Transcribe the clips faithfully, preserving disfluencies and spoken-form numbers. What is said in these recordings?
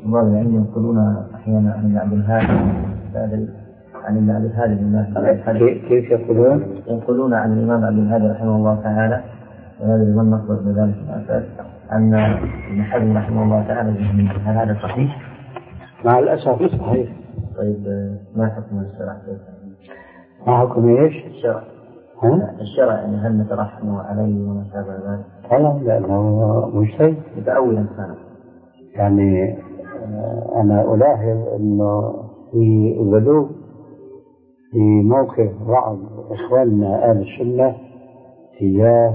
بعض العلم ينقلون أحيانا عن عبد الهادي عن عبد الهادي الإمام كيف يقولون؟ ينقلون عن الإمام عبد الهادي رحمه الله تعالى، وهذا الإمام نقل بذلك الأساس أن ابن حزم رحمه الله تعالى جهمي. هل هذا صحيح؟ مع الأسف صحيح. طيب ما حكم الشرع؟ ما حكم إيش؟ الشرع. ها؟ الشرع يعني هل نترحم عليه وما شابه ذلك؟ لا، لأنه مجتهد متأولا كان. يعني أنا ألاحظ أنه في غلو في موقف بعض إخواننا أهل السنة تجاه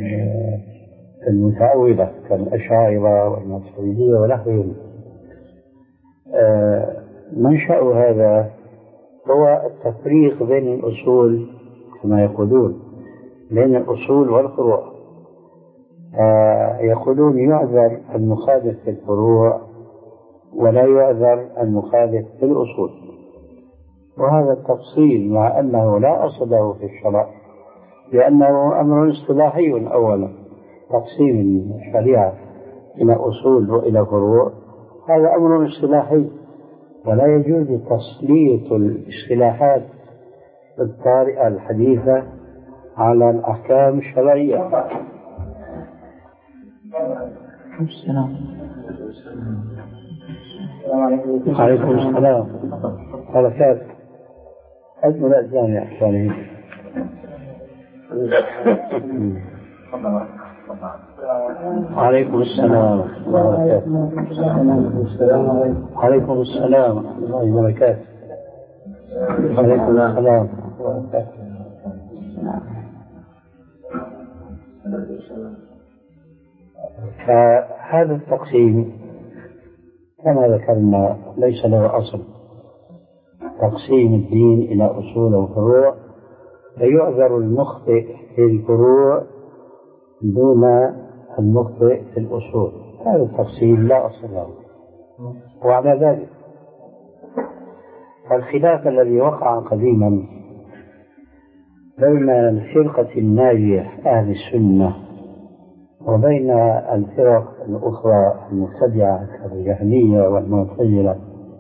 المتأولة كالأشاعرة والماتريدية ونحوهم. منشأ هذا هو التفريق بين الأصول كما يقولون، بين الأصول والفروع. يقولون يعذر المخالف في الفروع ولا يعذر المخالف في الأصول، وهذا التفصيل مع أنه لا أصل له في الشرع، لأنه أمر اصطلاحي. أولا تقسيم الشريعة إلى أصول وإلى فروع هذا أمر اصطلاحي، ولا يجوز تسليط الاصطلاحات الطارئة الحديثة على الأحكام الشرعية. السلام عليكم السلام بركات. أجمل الجامع الثاني. عليكم السلام عليكم السلام الله وبركاته. عليكم السلام. فهذا التقسيم كما ذكرنا ليس له أصل. تقسيم الدين إلى أصول وفروع فيعذر المخطئ في الفروع دون المخطئ في الأصول. هذا التقسيم لا أصل له. وعلى ذلك الخلاف الذي وقع قديما بين الفرقة الناجية أهل السنة وبين الفرق الأخرى المبتدعة كالجهمية والمعتزلة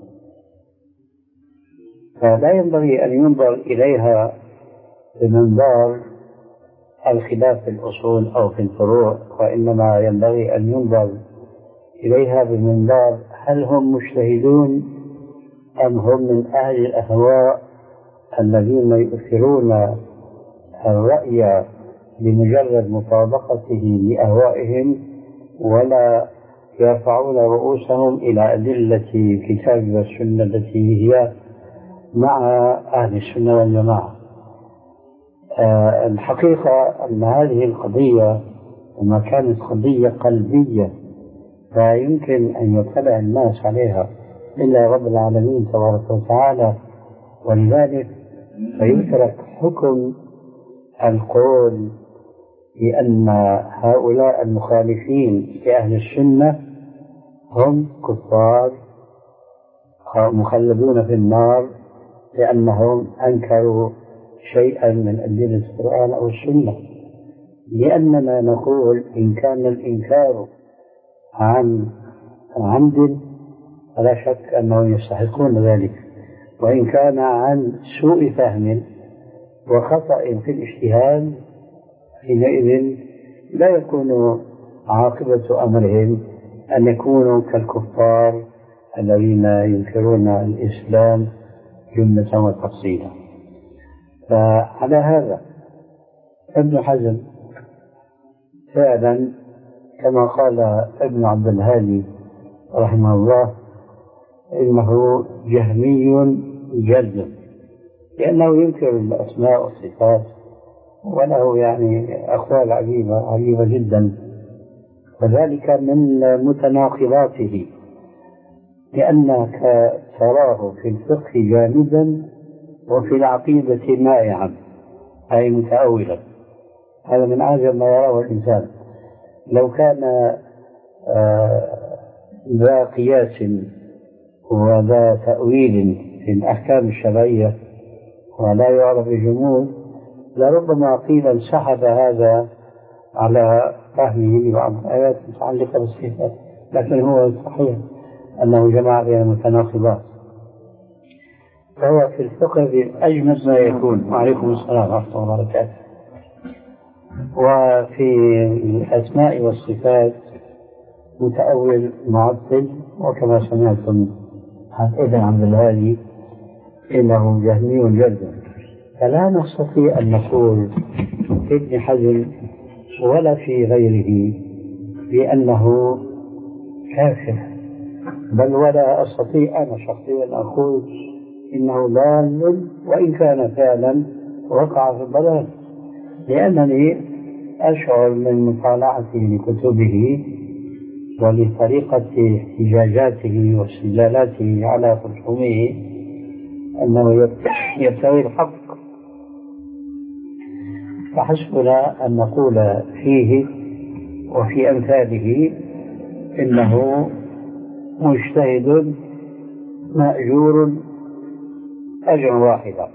فلا ينبغي أن ينظر إليها بمنظار الخلاف في الأصول أو في الفروع، وإنما ينبغي أن ينظر إليها بمنظار هل هم مجتهدون أم هم من أهل الأهواء الذين يؤثرون الرأي بمجرد مطابقته لأهوائهم ولا يرفعون رؤوسهم إلى أدلة الكتاب والسنة التي هي مع أهل السنة والجماعة. أه الحقيقة أن هذه القضية وما كانت قضية قلبية لا يمكن أن يطلع الناس عليها إلا رب العالمين تبارك وتعالى، ولذلك فيترك حكم القول بأن هؤلاء المخالفين لأهل السنة هم كفار مخلدون في النار لأنهم أنكروا شيئا من أدلة القرآن أو السنة، لأننا نقول إن كان الإنكار عن عمد فلا شك أنهم يستحقون ذلك، وإن كان عن سوء فهم وخطأ في الاجتهاد حينئذ لا يكون عاقبة أمرهم أن يكونوا كالكفار الذين ينكرون الإسلام جملة وتفصيلا. فعلى هذا ابن حزم فعلا كما قال ابن عبد الهادي رحمه الله إنه جهمي جلد، لأنه ينكر الأسماء والصفات وله يعني أقوال عجيبة عجيبة جدا، وذلك من متناقضاته، لأنك تراه في الفقه جامدا وفي العقيدة مائعا أي متأولا. هذا من أعجب ما يراه الإنسان. لو كان ذا قياس وذا تأويل في الأحكام الشرعية ولا يعرف الجمود لربما قيل انسحب هذا على فهمه لبعض الآيات المتعلقة بالصفات، لكن هو صحيح أنه جمع بين المتناقضات، فهو في الفقه بأجمد ما يكون. وعليكم السلام ورحمة الله وبركاته. وفي الأسماء والصفات متأول معطل، وكما سمعتم عن ابن عبد الهادي إنه جهمي جدا، فلا نستطيع أن نقول في ابن حزم ولا في غيره بأنه كافر، بل ولا أستطيع أنا شخصيا أن أقول إنه ضال وإن كان فعلا وقع في الضلال، لأنني أشعر من مطالعتي لكتبه ولطريقة احتجاجاته واستدلالاته على خصومه أنه يبتغي الحق، فحسبنا أن نقول فيه وفي أمثاله إنه مجتهد مأجور أجر واحدا،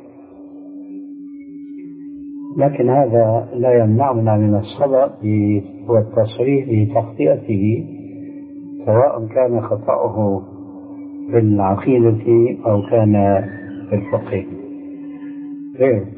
لكن هذا لا يمنعنا من الصبر والتصريح بتخطئته، سواء كان خطأه في العقيدة أو كان في الفقه غيره.